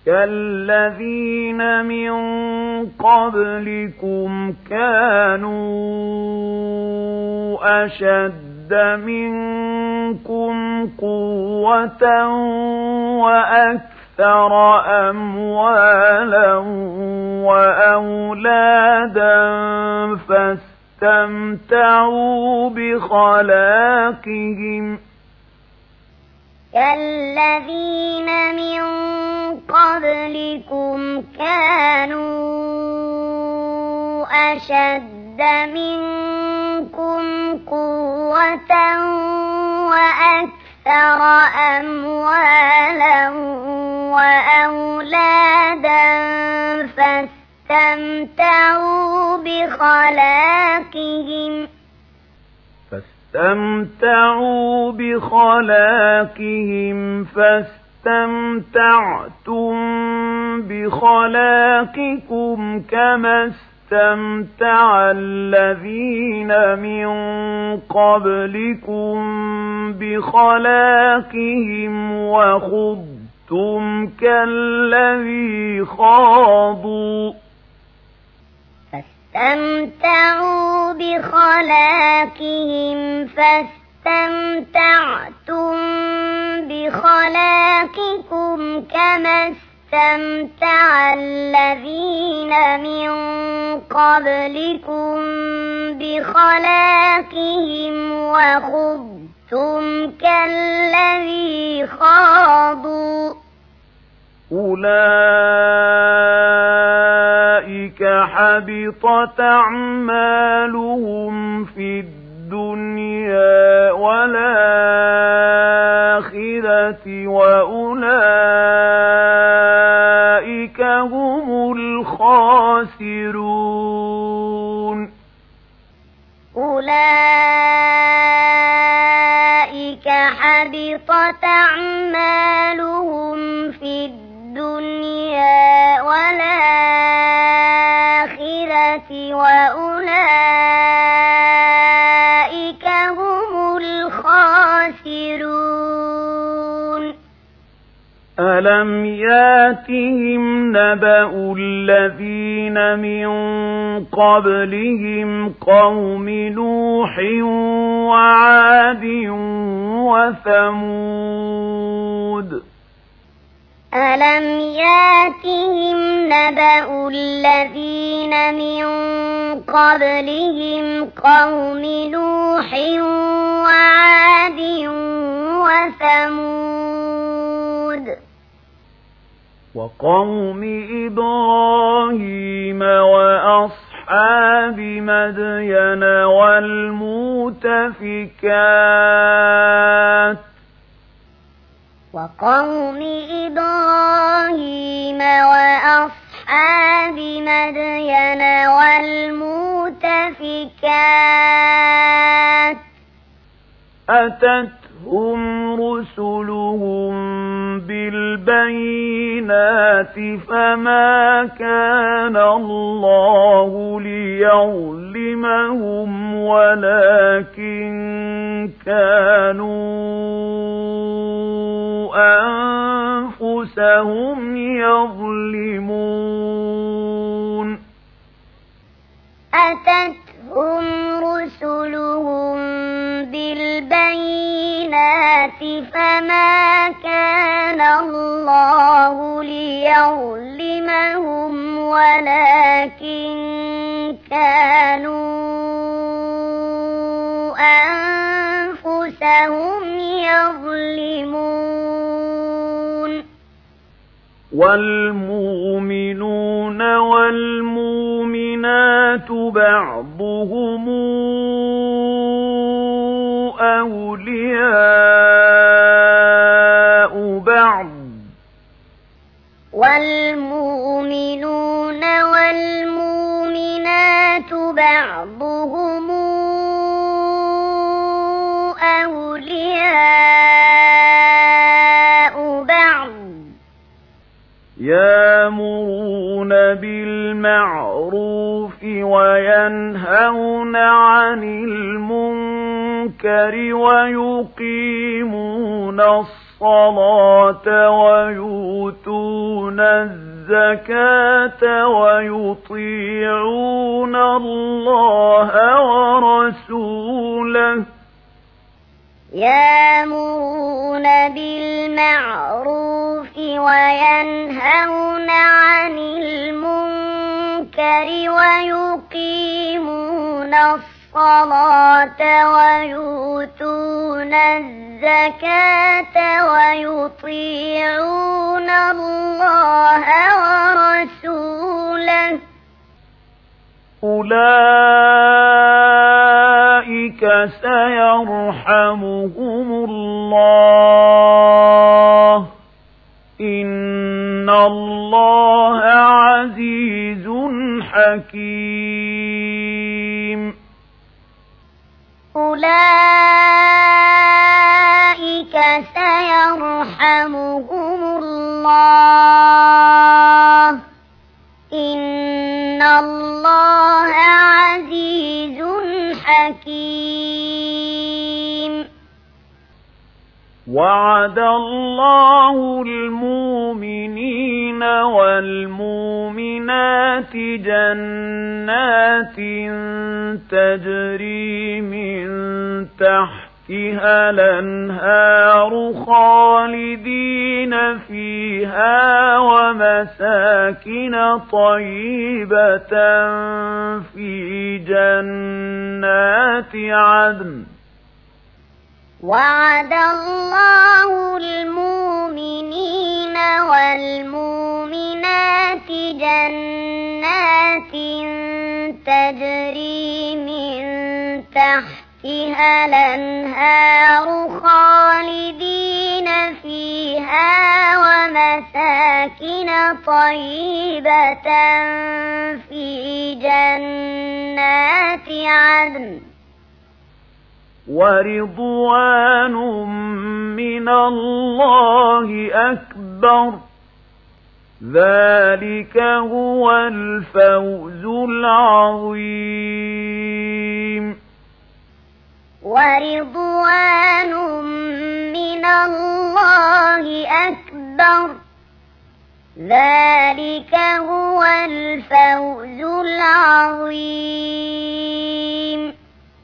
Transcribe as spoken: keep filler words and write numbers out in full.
كالذين من قبلكم كانوا أشد منكم قوة وأكثر أموالا وأولادا فاستمتعوا بخلاقهم كالذين من قبلكم كانوا أشد منكم قوة وأكثر أموالا وأولادا فاستمتعوا بخلاقهم فاستمتعوا بخلاقهم فاستمتعتم بخلاقكم كما استمتع الذين من قبلكم بخلاقهم وخضتم كالذي خاضوا فاستمتعوا بخلاقهم فاستمتعتم بخلاقكم كما استمتع الذين من قبلكم بخلاقهم وخضتم كالذي خاضوا أولئك حبطت أعمالهم في الدنيا والآخرة وأولئك هم الخاسرون أولئك حبطت أعمالهم في الدنيا والآخرة وأولئك هم الخاسرون ألم ياتهم نبأ الذين من قبلهم قوم نوح وعاد وثمود ألم ياتهم نبأ الذين من قبلهم قوم نوح وعاد وثمود وقوم إبراهيم وأصحاب مدين والمؤتفكات وقوم إبراهيم وأصحاب مدين والمؤتفكات أتتهم رسلهم بالبينات فما كان الله ليظلمهم ولكن كانوا أنفسهم يظلمون أتتهم رسلهم بالبينات فما كان الله ليظلمهم ولكن كانوا أنفسهم يظلمون والمؤمنون والمؤمنات بعضهم أولياء بعض والمؤمنون والمؤمنات بعضهم أولياء بعض يأمرون بالمعروف وينهون عن المنكر ويقيمون الصلاة الصلاة ويؤتون الزكاة ويطيعون الله ورسوله يأمرون بالمعروف وينهون عن المنكر ويقيمون الصلاة ويؤتون الزكاة ويطيعون الله ورسوله أولئك سيرحمهم الله إن الله عزيز حكيم أولئك سيرحمهم الله إن الله عزيز حكيم وعد الله المؤمنين والمؤمنات جنات تجري من تحتها الأنهار خالدين فيها ومساكن طيبة في جنات عدن وعد الله المؤمنين والمؤمنات جنات تجري من تحتها الأنهار خالدين فيها ومساكن طيبة في جنات عدن ورضوان من الله أكبر ذلك هو الفوز العظيم ورضوان من الله أكبر ذلك هو الفوز العظيم